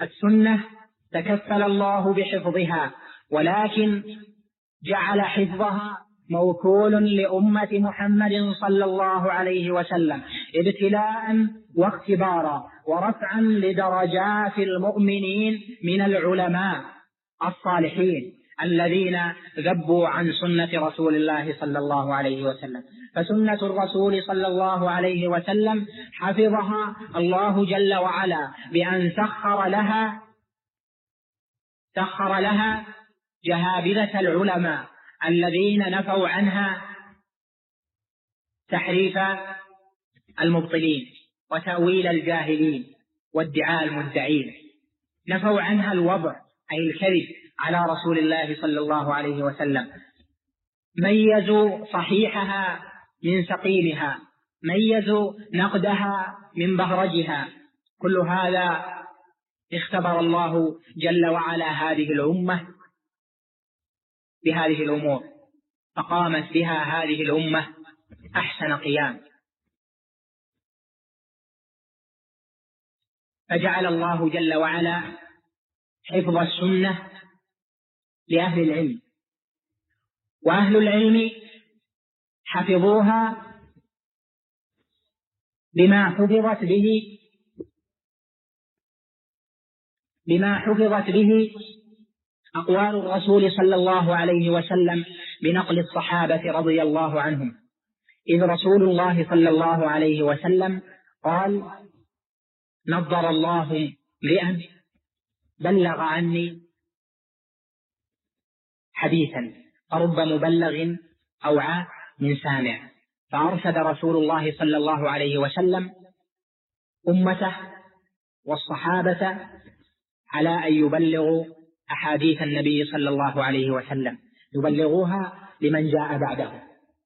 السنة تكفل الله بحفظها، ولكن جعل حفظها موكول لأمة محمد صلى الله عليه وسلم ابتلاء واختبارا ورفعا لدرجات المؤمنين من العلماء الصالحين الذين ذبوا عن سنة رسول الله صلى الله عليه وسلم. فسنة الرسول صلى الله عليه وسلم حفظها الله جل وعلا بأن سخر لها جهابذة العلماء الذين نفوا عنها تحريف المبطلين وتأويل الجاهلين وادعاء المدعين، نفوا عنها الوضع أي الكذب على رسول الله صلى الله عليه وسلم، ميزوا صحيحها من سقيمها، ميزوا نقدها من بهرجها. كل هذا اختبر الله جل وعلا هذه الأمة بهذه الأمور، فقامت بها هذه الأمة أحسن قيام. فجعل الله جل وعلا حفظ السنة لأهل العلم، وأهل العلم حفظوها بما حفظت به أقوال الرسول صلى الله عليه وسلم بنقل الصحابة رضي الله عنهم. إذ رسول الله صلى الله عليه وسلم قال: نضر الله امرئا بلغ عني حديثا فرب مبلغ أوعى من سامع. فأرشد رسول الله صلى الله عليه وسلم أمته والصحابة على أن يبلغوا أحاديث النبي صلى الله عليه وسلم، يبلغوها لمن جاء بعده.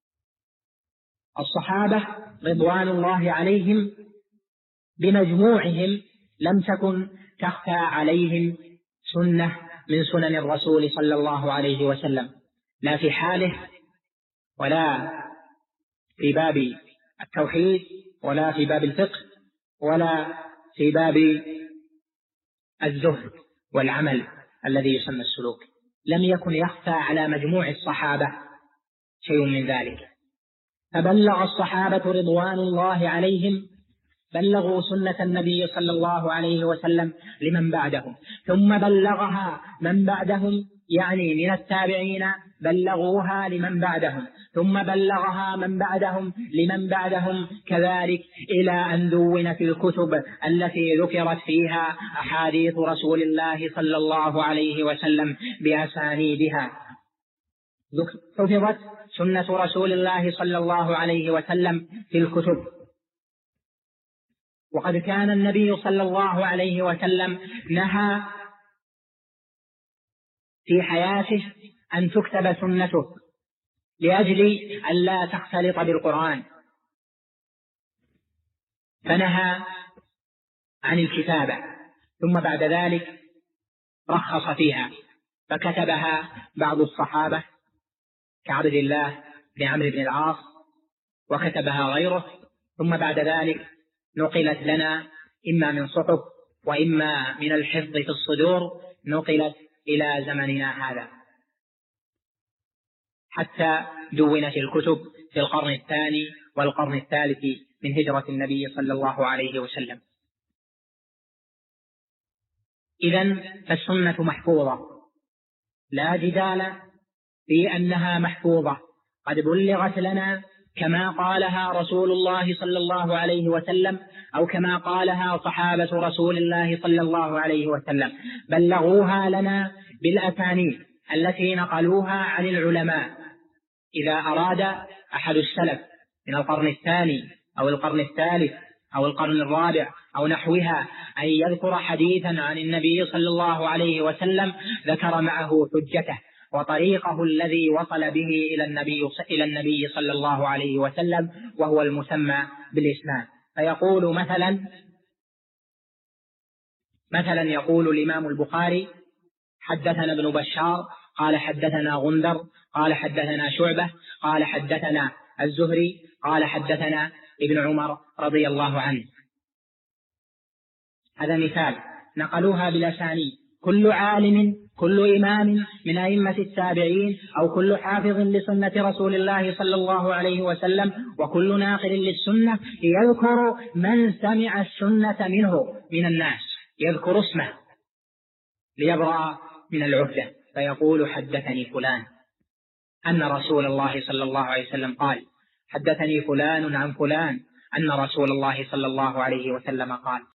الصحابة رضوان الله عليهم بمجموعهم لم تكن تخفى عليهم سنة من سنن الرسول صلى الله عليه وسلم، لا في حاله ولا في باب التوحيد ولا في باب الفقه ولا في باب الزهد والعمل الذي يسمى السلوك. لم يكن يخفى على مجموع الصحابة شيء من ذلك. فبلغ الصحابة رضوان الله عليهم، بلغوا سنة النبي صلى الله عليه وسلم لمن بعدهم، ثم بلغها من بعدهم، يعني من التابعين بلغوها لمن بعدهم، ثم بلغها من بعدهم لمن بعدهم كذلك، إلى أن دونت الكتب التي ذكرت فيها أحاديث رسول الله صلى الله عليه وسلم بأسانيدها. حفظت سنة رسول الله صلى الله عليه وسلم في الكتب. وقد كان النبي صلى الله عليه وسلم نهى في حياته أن تكتب سنته لأجل أن لا تختلط بالقرآن، فنهى عن الكتابة، ثم بعد ذلك رخص فيها فكتبها بعض الصحابة كعبد الله بن عمرو بن العاص، وكتبها غيره، ثم بعد ذلك نقلت لنا إما من صحف وإما من الحفظ في الصدور، نقلت إلى زمننا هذا حتى دونت الكتب في القرن الثاني والقرن الثالث من هجرة النبي صلى الله عليه وسلم. إذن فالسنة محفوظة، لا جدال في أنها محفوظة، قد بلغت لنا كما قالها رسول الله صلى الله عليه وسلم، أو كما قالها صحابة رسول الله صلى الله عليه وسلم، بلغوها لنا بالأسانيد التي نقلوها عن العلماء. إذا أراد أحد السلف من القرن الثاني أو القرن الثالث أو القرن الرابع أو نحوها أن يذكر حديثا عن النبي صلى الله عليه وسلم، ذكر معه حجته وطريقه الذي وصل به إلى النبي صلى الله عليه وسلم، وهو المسمى بالإسناد. فيقول مثلا يقول الإمام البخاري: حدثنا ابن بشار قال حدثنا غندر قال حدثنا شعبة قال حدثنا الزهري قال حدثنا ابن عمر رضي الله عنه. هذا مثال. نقلوها بالأسانيد. كل عالم، كل إمام من أئمة التابعين، أو كل حافظ لسنة رسول الله صلى الله عليه وسلم، وكل ناقل للسنة يذكر من سمع السنة منه من الناس، يذكر اسمه ليبرأ من العهدة، فيقول حدثني فلان أن رسول الله صلى الله عليه وسلم قال، حدثني فلان عن فلان أن رسول الله صلى الله عليه وسلم قال.